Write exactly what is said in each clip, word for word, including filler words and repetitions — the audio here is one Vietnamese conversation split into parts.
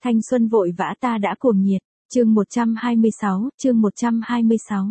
Thanh xuân vội vã ta đã cuồng nhiệt. Chương một trăm hai mươi sáu, chương một trăm hai mươi sáu.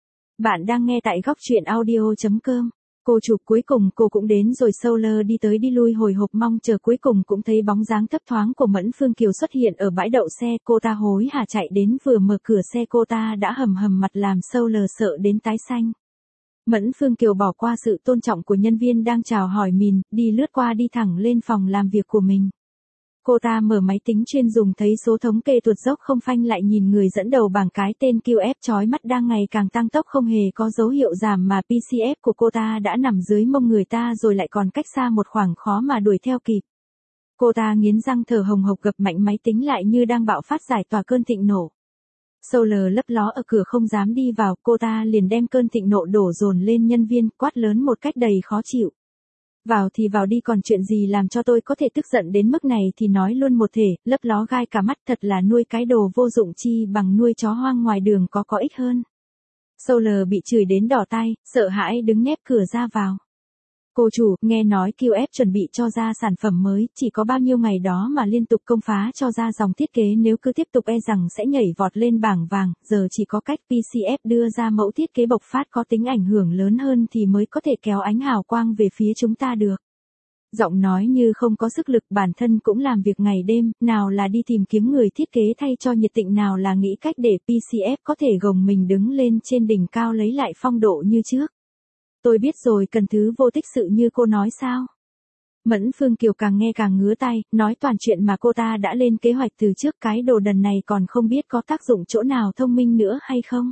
Bạn đang nghe tại góc truyện audio chấm com. Cô chụp cuối cùng cô cũng đến rồi, Solar đi tới đi lui hồi hộp mong chờ, cuối cùng cũng thấy bóng dáng thấp thoáng của Mẫn Phương Kiều xuất hiện ở bãi đậu xe. Cô ta hối hả chạy đến, vừa mở cửa xe cô ta đã hầm hầm mặt làm Solar sợ đến tái xanh. Mẫn Phương Kiều bỏ qua sự tôn trọng của nhân viên đang chào hỏi mình, đi lướt qua đi thẳng lên phòng làm việc của mình. Cô ta mở máy tính chuyên dùng, thấy số thống kê tuột dốc không phanh, lại nhìn người dẫn đầu bảng cái tên quy ép chói mắt đang ngày càng tăng tốc, không hề có dấu hiệu giảm mà pê xê ép của cô ta đã nằm dưới mông người ta rồi, lại còn cách xa một khoảng khó mà đuổi theo kịp. Cô ta nghiến răng thở hồng hộc gập mạnh máy tính lại như đang bạo phát giải tỏa cơn thịnh nộ. Solar lấp ló ở cửa không dám đi vào, cô ta liền đem cơn thịnh nộ đổ dồn lên nhân viên, quát lớn một cách đầy khó chịu. Vào thì vào đi, còn chuyện gì làm cho tôi có thể tức giận đến mức này thì nói luôn một thể, lấp ló gai cả mắt, thật là nuôi cái đồ vô dụng chi bằng nuôi chó hoang ngoài đường có có ích hơn. Solar bị chửi đến đỏ tai, sợ hãi đứng nép cửa ra vào. Cô chủ, nghe nói quy ép chuẩn bị cho ra sản phẩm mới, chỉ có bao nhiêu ngày đó mà liên tục công phá cho ra dòng thiết kế, nếu cứ tiếp tục e rằng sẽ nhảy vọt lên bảng vàng, giờ chỉ có cách pê xê ép đưa ra mẫu thiết kế bộc phát có tính ảnh hưởng lớn hơn thì mới có thể kéo ánh hào quang về phía chúng ta được. Giọng nói như không có sức lực, bản thân cũng làm việc ngày đêm, nào là đi tìm kiếm người thiết kế thay cho Nhiệt Tịnh, nào là nghĩ cách để pê xê ép có thể gồng mình đứng lên trên đỉnh cao lấy lại phong độ như trước. Tôi biết rồi, cần thứ vô tích sự như cô nói sao? Mẫn Phương Kiều càng nghe càng ngứa tay, nói toàn chuyện mà cô ta đã lên kế hoạch từ trước, cái đồ đần này còn không biết có tác dụng chỗ nào thông minh nữa hay không.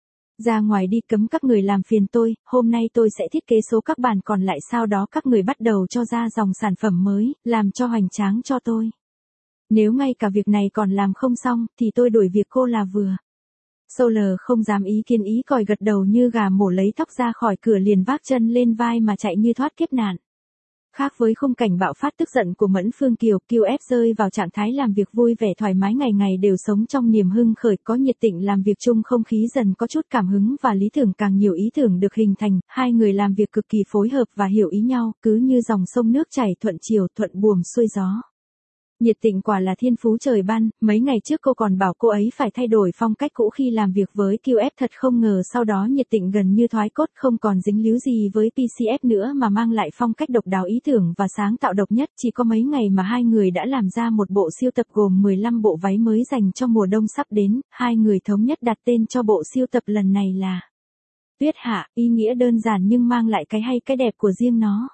Ra ngoài đi, cấm các người làm phiền tôi, hôm nay tôi sẽ thiết kế số các bản còn lại, sau đó các người bắt đầu cho ra dòng sản phẩm mới, làm cho hoành tráng cho tôi. Nếu ngay cả việc này còn làm không xong, thì tôi đuổi việc cô là vừa. Solar không dám ý kiến, ý còi gật đầu như gà mổ, lấy tóc ra khỏi cửa liền vác chân lên vai mà chạy như thoát kiếp nạn. Khác với khung cảnh bạo phát tức giận của Mẫn Phương Kiều, quy ép rơi vào trạng thái làm việc vui vẻ thoải mái, ngày ngày đều sống trong niềm hưng khởi, có Nhiệt Tịnh làm việc chung, không khí dần có chút cảm hứng và lý tưởng, càng nhiều ý tưởng được hình thành, hai người làm việc cực kỳ phối hợp và hiểu ý nhau, cứ như dòng sông nước chảy thuận chiều, thuận buồm xuôi gió. Nhiệt Tịnh quả là thiên phú trời ban, mấy ngày trước cô còn bảo cô ấy phải thay đổi phong cách cũ khi làm việc với quy ép, thật không ngờ sau đó Nhiệt Tịnh gần như thoái cốt, không còn dính líu gì với pê xê ép nữa mà mang lại phong cách độc đáo, ý tưởng và sáng tạo độc nhất. Chỉ có mấy ngày mà hai người đã làm ra một bộ siêu tập gồm mười lăm bộ váy mới dành cho mùa đông sắp đến, hai người thống nhất đặt tên cho bộ siêu tập lần này là Tuyết Hạ, ý nghĩa đơn giản nhưng mang lại cái hay cái đẹp của riêng nó.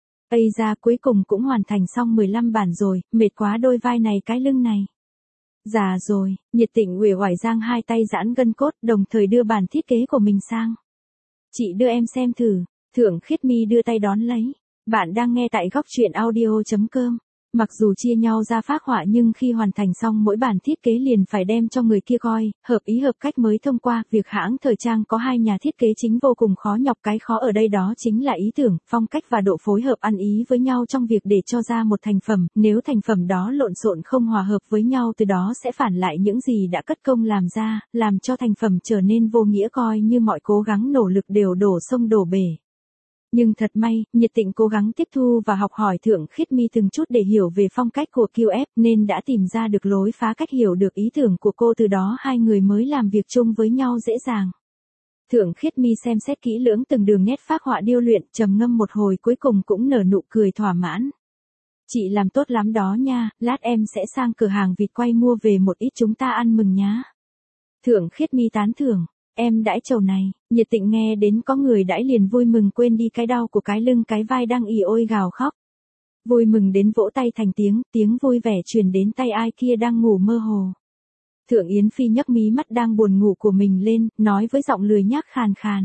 Ây ra, cuối cùng cũng hoàn thành xong mười lăm bản rồi, mệt quá đôi vai này cái lưng này. Già rồi, Nhiệt Tịnh uể oải giang hai tay giãn gân cốt, đồng thời đưa bản thiết kế của mình sang. Chị đưa em xem thử. Thượng Khiết Mi đưa tay đón lấy. Bạn đang nghe tại góc truyện audio chấm com. Mặc dù chia nhau ra phác họa nhưng khi hoàn thành xong mỗi bản thiết kế liền phải đem cho người kia coi, hợp ý hợp cách mới thông qua. Việc hãng thời trang có hai nhà thiết kế chính vô cùng khó nhọc, cái khó ở đây đó chính là ý tưởng, phong cách và độ phối hợp ăn ý với nhau trong việc để cho ra một thành phẩm. Nếu thành phẩm đó lộn xộn không hòa hợp với nhau, từ đó sẽ phản lại những gì đã cất công làm ra, làm cho thành phẩm trở nên vô nghĩa, coi như mọi cố gắng nỗ lực đều đổ sông đổ bể. Nhưng thật may, Nhiệt Tịnh cố gắng tiếp thu và học hỏi Thượng Khiết Mi từng chút để hiểu về phong cách của quy ép, nên đã tìm ra được lối phá cách hiểu được ý tưởng của cô, từ đó hai người mới làm việc chung với nhau dễ dàng. Thượng Khiết Mi xem xét kỹ lưỡng từng đường nét phác họa điêu luyện, trầm ngâm một hồi cuối cùng cũng nở nụ cười thỏa mãn. Chị làm tốt lắm đó nha, lát em sẽ sang cửa hàng vịt quay mua về một ít chúng ta ăn mừng nhá. Thượng Khiết Mi tán thưởng. Em đãi chầu này. Nhiệt Tịnh nghe đến có người đãi liền vui mừng, quên đi cái đau của cái lưng cái vai đang ì ôi gào khóc. Vui mừng đến vỗ tay thành tiếng, tiếng vui vẻ truyền đến tay ai kia đang ngủ mơ hồ. Thượng Yến Phi nhấc mí mắt đang buồn ngủ của mình lên, nói với giọng lười nhác khàn khàn.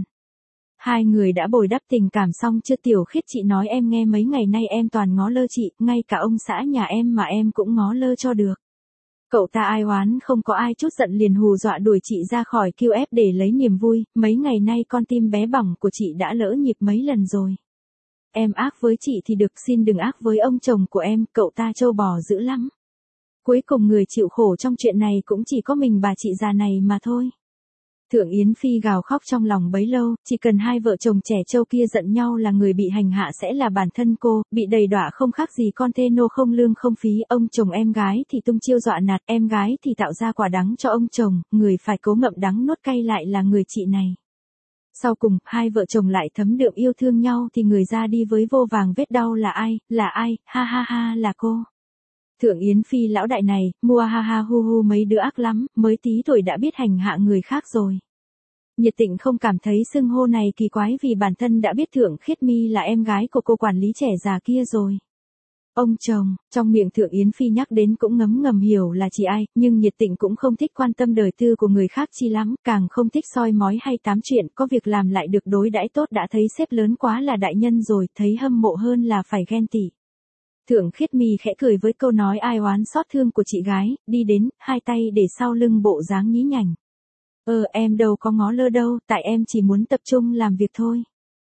Hai người đã bồi đắp tình cảm xong chưa Tiểu Khiết? Chị nói em nghe mấy ngày nay em toàn ngó lơ chị, ngay cả ông xã nhà em mà em cũng ngó lơ cho được. Cậu ta ai oán không có ai chút giận liền hù dọa đuổi chị ra khỏi quy ép để lấy niềm vui, mấy ngày nay con tim bé bỏng của chị đã lỡ nhịp mấy lần rồi. Em ác với chị thì được, xin đừng ác với ông chồng của em, cậu ta trâu bò dữ lắm. Cuối cùng người chịu khổ trong chuyện này cũng chỉ có mình bà chị già này mà thôi. Thượng Yến Phi gào khóc trong lòng bấy lâu, chỉ cần hai vợ chồng trẻ trâu kia giận nhau là người bị hành hạ sẽ là bản thân cô, bị đầy đọa không khác gì con thê nô không lương không phí, ông chồng em gái thì tung chiêu dọa nạt, em gái thì tạo ra quả đắng cho ông chồng, người phải cố ngậm đắng nuốt cay lại là người chị này. Sau cùng, hai vợ chồng lại thấm đượm yêu thương nhau thì người ra đi với vô vàng vết đau là ai, là ai, ha ha ha là cô. Thượng Yến Phi lão đại này, mua ha ha hu hu mấy đứa ác lắm, mới tí tuổi đã biết hành hạ người khác rồi. Nhiệt Tịnh không cảm thấy xưng hô này kỳ quái vì bản thân đã biết Thượng Khiết Mi là em gái của cô quản lý trẻ già kia rồi. Ông chồng, trong miệng Thượng Yến Phi nhắc đến cũng ngấm ngầm hiểu là chỉ ai, nhưng Nhiệt Tịnh cũng không thích quan tâm đời tư của người khác chi lắm, càng không thích soi mói hay tám chuyện, có việc làm lại được đối đãi tốt đã thấy sếp lớn quá là đại nhân rồi, thấy hâm mộ hơn là phải ghen tị. Thượng Khiết Mi khẽ cười với câu nói ai oán xót thương của chị gái, đi đến, hai tay để sau lưng bộ dáng nhí nhảnh. Ờ em đâu có ngó lơ đâu, tại em chỉ muốn tập trung làm việc thôi.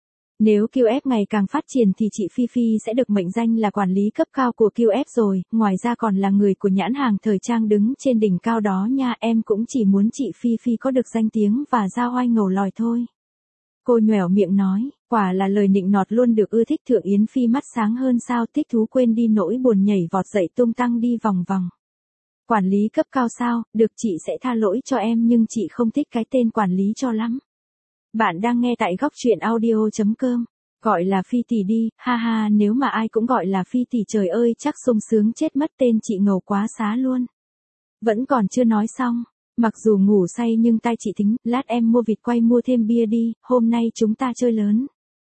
Nếu quy ép ngày càng phát triển thì chị Phi Phi sẽ được mệnh danh là quản lý cấp cao của quy ép rồi, ngoài ra còn là người của nhãn hàng thời trang đứng trên đỉnh cao đó nha, em cũng chỉ muốn chị Phi Phi có được danh tiếng và giao oai ngầu lòi thôi. Cô nhoẻo miệng nói, quả là lời nịnh nọt luôn được ưa thích. Thượng Yến Phi mắt sáng hơn sao, thích thú quên đi nỗi buồn, nhảy vọt dậy tung tăng đi vòng vòng. Quản lý cấp cao sao, được chị sẽ tha lỗi cho em nhưng chị không thích cái tên quản lý cho lắm. Bạn đang nghe tại góc truyện audio.com. Gọi là Phi tỷ đi, ha ha, nếu mà ai cũng gọi là Phi tỷ trời ơi chắc sung sướng chết mất, tên chị ngầu quá xá luôn. Vẫn còn chưa nói xong, mặc dù ngủ say nhưng tai chị thính, lát em mua vịt quay mua thêm bia đi, hôm nay chúng ta chơi lớn.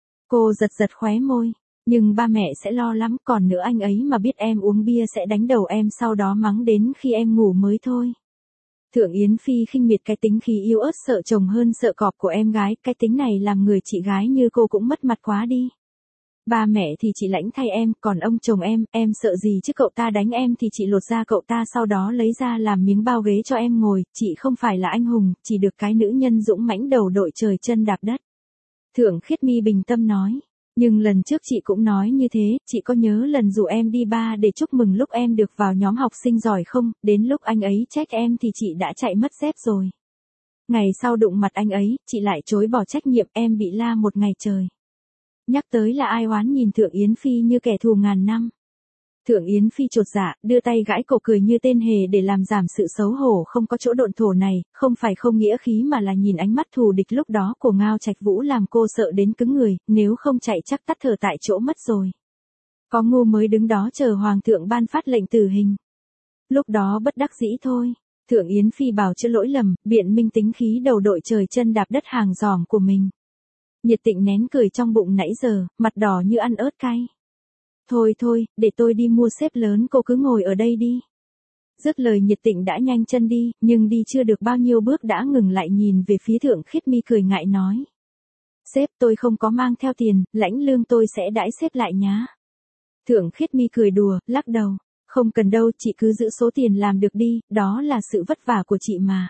Cô giật giật khóe môi, nhưng ba mẹ sẽ lo lắm, còn nữa anh ấy mà biết em uống bia sẽ đánh đầu em sau đó mắng đến khi em ngủ mới thôi. Thượng Yến Phi khinh miệt cái tính khí yếu ớt sợ chồng hơn sợ cọp của em gái, cái tính này làm người chị gái như cô cũng mất mặt quá đi. Ba mẹ thì chị lãnh thay em, còn ông chồng em, em sợ gì chứ, cậu ta đánh em thì chị lột da cậu ta sau đó lấy ra làm miếng bao ghế cho em ngồi, chị không phải là anh hùng, chỉ được cái nữ nhân dũng mãnh đầu đội trời chân đạp đất. Thượng Khiết Mi bình tâm nói. Nhưng lần trước chị cũng nói như thế, chị có nhớ lần rủ em đi ba để chúc mừng lúc em được vào nhóm học sinh giỏi không, đến lúc anh ấy trách em thì chị đã chạy mất dép rồi. Ngày sau đụng mặt anh ấy, chị lại chối bỏ trách nhiệm, em bị la một ngày trời. Nhắc tới là ai oán nhìn Thượng Yến Phi như kẻ thù ngàn năm. Thượng Yến Phi chột dạ, đưa tay gãi cổ cười như tên hề để làm giảm sự xấu hổ không có chỗ độn thổ này, không phải không nghĩa khí mà là nhìn ánh mắt thù địch lúc đó của Ngao Trạch Vũ làm cô sợ đến cứng người, nếu không chạy chắc tắt thở tại chỗ mất rồi. Có ngu mới đứng đó chờ Hoàng thượng ban phát lệnh tử hình. Lúc đó bất đắc dĩ thôi. Thượng Yến Phi bào chữa lỗi lầm, biện minh tính khí đầu đội trời chân đạp đất hàng giòm của mình. Nhiệt Tịnh nén cười trong bụng nãy giờ, mặt đỏ như ăn ớt cay. Thôi thôi, để tôi đi mua xếp lớn, cô cứ ngồi ở đây đi. Dứt lời Nhiệt Tịnh đã nhanh chân đi, nhưng đi chưa được bao nhiêu bước đã ngừng lại nhìn về phía Thượng Khiết Mi cười ngại nói. Sếp tôi không có mang theo tiền, lãnh lương tôi sẽ đãi sếp lại nhá. Thượng Khiết Mi cười đùa, lắc đầu. Không cần đâu, chị cứ giữ số tiền làm được đi, đó là sự vất vả của chị mà.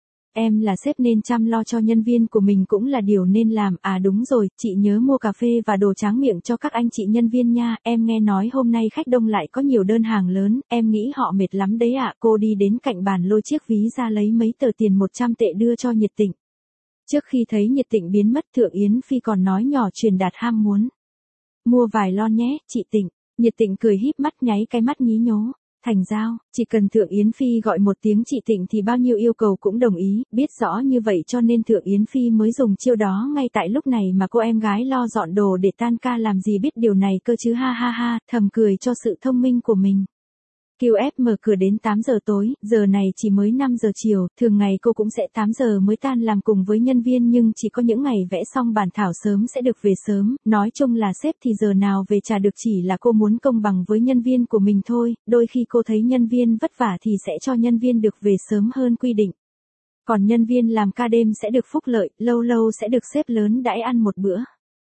Em là sếp nên chăm lo cho nhân viên của mình cũng là điều nên làm, à đúng rồi, chị nhớ mua cà phê và đồ tráng miệng cho các anh chị nhân viên nha, em nghe nói hôm nay khách đông lại có nhiều đơn hàng lớn, em nghĩ họ mệt lắm đấy ạ. Cô đi đến cạnh bàn lôi chiếc ví ra lấy mấy tờ tiền một trăm tệ đưa cho Nhiệt Tịnh. Trước khi thấy Nhiệt Tịnh biến mất, Thượng Yến Phi còn nói nhỏ truyền đạt ham muốn. Mua vài lon nhé, chị Tịnh. Nhiệt Tịnh cười híp mắt nháy cái mắt nhí nhố. Thành giao, chỉ cần Thượng Yến Phi gọi một tiếng chị Tịnh thì bao nhiêu yêu cầu cũng đồng ý, biết rõ như vậy cho nên Thượng Yến Phi mới dùng chiêu đó ngay tại lúc này mà cô em gái lo dọn đồ để tan ca làm gì biết điều này cơ chứ, ha ha ha, thầm cười cho sự thông minh của mình. quy ép mở cửa đến tám giờ tối, giờ này chỉ mới năm giờ chiều, thường ngày cô cũng sẽ tám giờ mới tan làm cùng với nhân viên nhưng chỉ có những ngày vẽ xong bản thảo sớm sẽ được về sớm, nói chung là sếp thì giờ nào về chả được, chỉ là cô muốn công bằng với nhân viên của mình thôi, đôi khi cô thấy nhân viên vất vả thì sẽ cho nhân viên được về sớm hơn quy định. Còn nhân viên làm ca đêm sẽ được phúc lợi, lâu lâu sẽ được sếp lớn đãi ăn một bữa.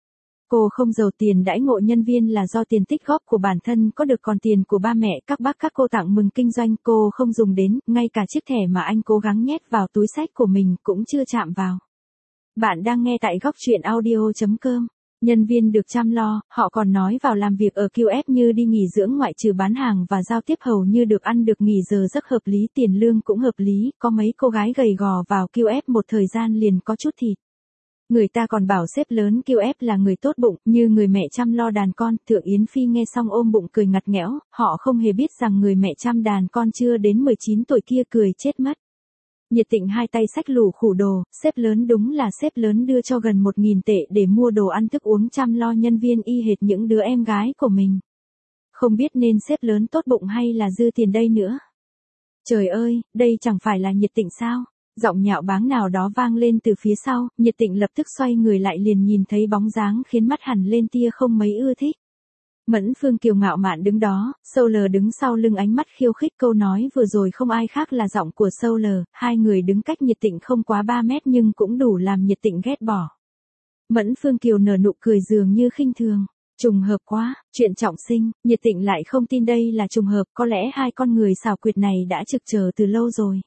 Cô không giàu tiền đãi ngộ nhân viên là do tiền tích góp của bản thân có được, còn tiền của ba mẹ các bác các cô tặng mừng kinh doanh cô không dùng đến, ngay cả chiếc thẻ mà anh cố gắng nhét vào túi xách của mình cũng chưa chạm vào. Bạn đang nghe tại góc truyện audio chấm com. Nhân viên được chăm lo, họ còn nói vào làm việc ở quy ép như đi nghỉ dưỡng ngoại trừ bán hàng và giao tiếp hầu như được ăn được nghỉ giờ giấc hợp lý, tiền lương cũng hợp lý, có mấy cô gái gầy gò vào quy ép một thời gian liền có chút thịt. Người ta còn bảo sếp lớn quy ép là người tốt bụng, như người mẹ chăm lo đàn con. Thượng Yến Phi nghe xong ôm bụng cười ngặt nghẽo, họ không hề biết rằng người mẹ chăm đàn con chưa đến mười chín tuổi kia cười chết mất. Nhiệt Tịnh hai tay xách lù khủ đồ, sếp lớn đúng là sếp lớn đưa cho gần một nghìn tệ để mua đồ ăn thức uống chăm lo nhân viên y hệt những đứa em gái của mình. Không biết nên sếp lớn tốt bụng hay là dư tiền đây nữa. Trời ơi, đây chẳng phải là Nhiệt Tịnh sao? Giọng nhạo báng nào đó vang lên từ phía sau, Nhiệt Tịnh lập tức xoay người lại liền nhìn thấy bóng dáng khiến mắt hằn lên tia không mấy ưa thích. Mẫn Phương Kiều ngạo mạn đứng đó, Soler đứng sau lưng ánh mắt khiêu khích, câu nói vừa rồi không ai khác là giọng của Soler, hai người đứng cách Nhiệt Tịnh không quá ba mét nhưng cũng đủ làm Nhiệt Tịnh ghét bỏ. Mẫn Phương Kiều nở nụ cười dường như khinh thường. Trùng hợp quá, chuyện trọng sinh, Nhiệt Tịnh lại không tin đây là trùng hợp, có lẽ hai con người xảo quyệt này đã trực chờ từ lâu rồi.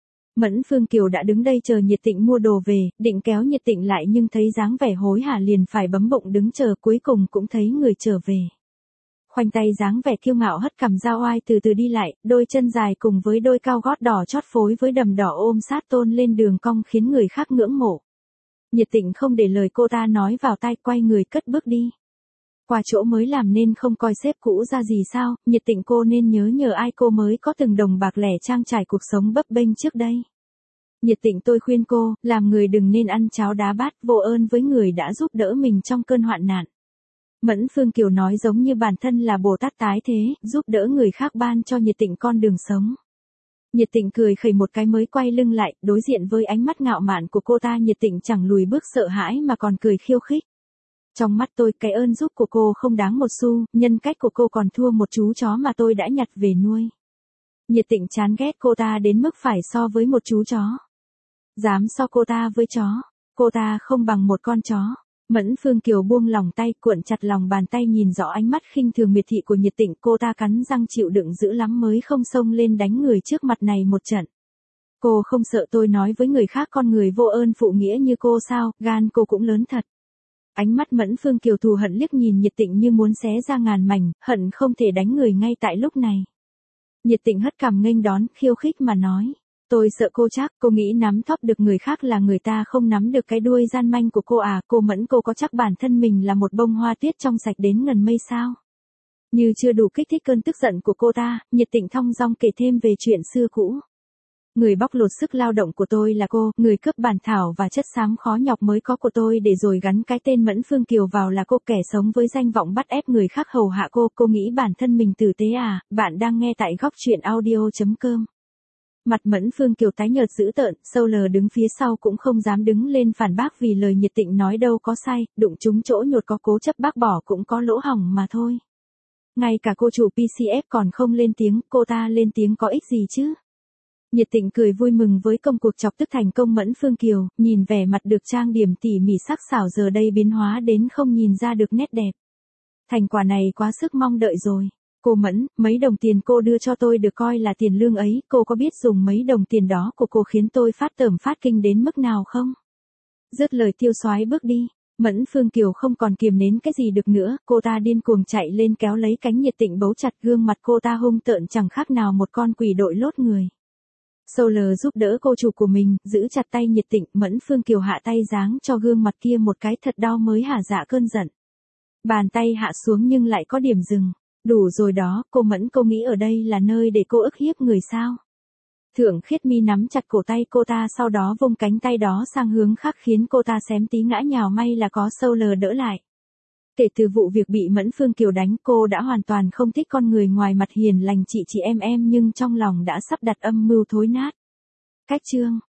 Mẫn Phương Kiều đã đứng đây chờ Nhiệt Tịnh mua đồ về, định kéo Nhiệt Tịnh lại nhưng thấy dáng vẻ hối hả liền phải bấm bụng đứng chờ, cuối cùng cũng thấy người trở về. Khoanh tay dáng vẻ kiêu ngạo hất cằm ra oai từ từ đi lại, đôi chân dài cùng với đôi cao gót đỏ chót phối với đầm đỏ ôm sát tôn lên đường cong khiến người khác ngưỡng mộ. Nhiệt Tịnh không để lời cô ta nói vào tai, quay người cất bước đi. Qua chỗ mới làm nên không coi sếp cũ ra gì sao, Nhiệt Tịnh cô nên nhớ nhờ ai cô mới có từng đồng bạc lẻ trang trải cuộc sống bấp bênh trước đây. Nhiệt Tịnh tôi khuyên cô, làm người đừng nên ăn cháo đá bát, vô ơn với người đã giúp đỡ mình trong cơn hoạn nạn. Mẫn Phương Kiều nói giống như bản thân là Bồ Tát tái thế, giúp đỡ người khác ban cho Nhiệt Tịnh con đường sống. Nhiệt Tịnh cười khẩy một cái mới quay lưng lại, đối diện với ánh mắt ngạo mạn của cô ta, Nhiệt Tịnh chẳng lùi bước sợ hãi mà còn cười khiêu khích. Trong mắt tôi, cái ơn giúp của cô không đáng một xu, nhân cách của cô còn thua một chú chó mà tôi đã nhặt về nuôi. Nhiệt Tịnh chán ghét cô ta đến mức phải so với một chú chó. Dám so cô ta với chó, cô ta không bằng một con chó. Mẫn Phương Kiều buông lòng tay, cuộn chặt lòng bàn tay, nhìn rõ ánh mắt khinh thường miệt thị của Nhiệt Tịnh, cô ta cắn răng chịu đựng dữ lắm mới không xông lên đánh người trước mặt này một trận. Cô không sợ tôi nói với người khác con người vô ơn phụ nghĩa như cô sao, gan cô cũng lớn thật. Ánh mắt Mẫn Phương Kiều thù hận liếc nhìn Nhiệt Tịnh như muốn xé ra ngàn mảnh, hận không thể đánh người ngay tại lúc này. Nhiệt Tịnh hất cằm nghênh đón, khiêu khích mà nói. Tôi sợ cô chắc, cô nghĩ nắm thóp được người khác là người ta không nắm được cái đuôi gian manh của cô à, cô Mẫn cô có chắc bản thân mình là một bông hoa tuyết trong sạch đến ngần mây sao? Như chưa đủ kích thích cơn tức giận của cô ta, Nhiệt Tịnh thong dong kể thêm về chuyện xưa cũ. Người bóc lột sức lao động của tôi là cô, người cướp bản thảo và chất xám khó nhọc mới có của tôi để rồi gắn cái tên Mẫn Phương Kiều vào là cô, kẻ sống với danh vọng bắt ép người khác hầu hạ cô, cô nghĩ bản thân mình tử tế à? Bạn đang nghe tại góc truyện audio chấm com. Mặt Mẫn Phương Kiều tái nhợt dữ tợn, Soler đứng phía sau cũng không dám đứng lên phản bác vì lời Nhiệt Tịnh nói đâu có sai, đụng trúng chỗ nhột có cố chấp bác bỏ cũng có lỗ hỏng mà thôi. Ngay cả cô chủ pê xê ép còn không lên tiếng, cô ta lên tiếng có ích gì chứ? Nhiệt Tịnh cười vui mừng với công cuộc chọc tức thành công Mẫn Phương Kiều, nhìn vẻ mặt được trang điểm tỉ mỉ sắc sảo giờ đây biến hóa đến không nhìn ra được nét đẹp. Thành quả này quá sức mong đợi rồi. Cô Mẫn, mấy đồng tiền cô đưa cho tôi được coi là tiền lương ấy, cô có biết dùng mấy đồng tiền đó của cô khiến tôi phát tởm phát kinh đến mức nào không? Dứt lời Tiêu Soái bước đi, Mẫn Phương Kiều không còn kiềm nén cái gì được nữa, cô ta điên cuồng chạy lên kéo lấy cánh Nhiệt Tịnh bấu chặt, gương mặt cô ta hung tợn chẳng khác nào một con quỷ đội lốt người. Soler giúp đỡ cô chủ của mình, giữ chặt tay Nhiệt Tịnh, Mẫn Phương Kiều hạ tay giáng cho gương mặt kia một cái thật đau mới hả dạ cơn giận. Bàn tay hạ xuống nhưng lại có điểm dừng. Đủ rồi đó, cô Mẫn, cô nghĩ ở đây là nơi để cô ức hiếp người sao? Thượng Khiết Mi nắm chặt cổ tay cô ta, sau đó vung cánh tay đó sang hướng khác khiến cô ta xém tí ngã nhào, may là có Soler đỡ lại. Kể từ vụ việc bị Mẫn Phương Kiều đánh, cô đã hoàn toàn không thích con người ngoài mặt hiền lành chị chị em em nhưng trong lòng đã sắp đặt âm mưu thối nát. Cách chương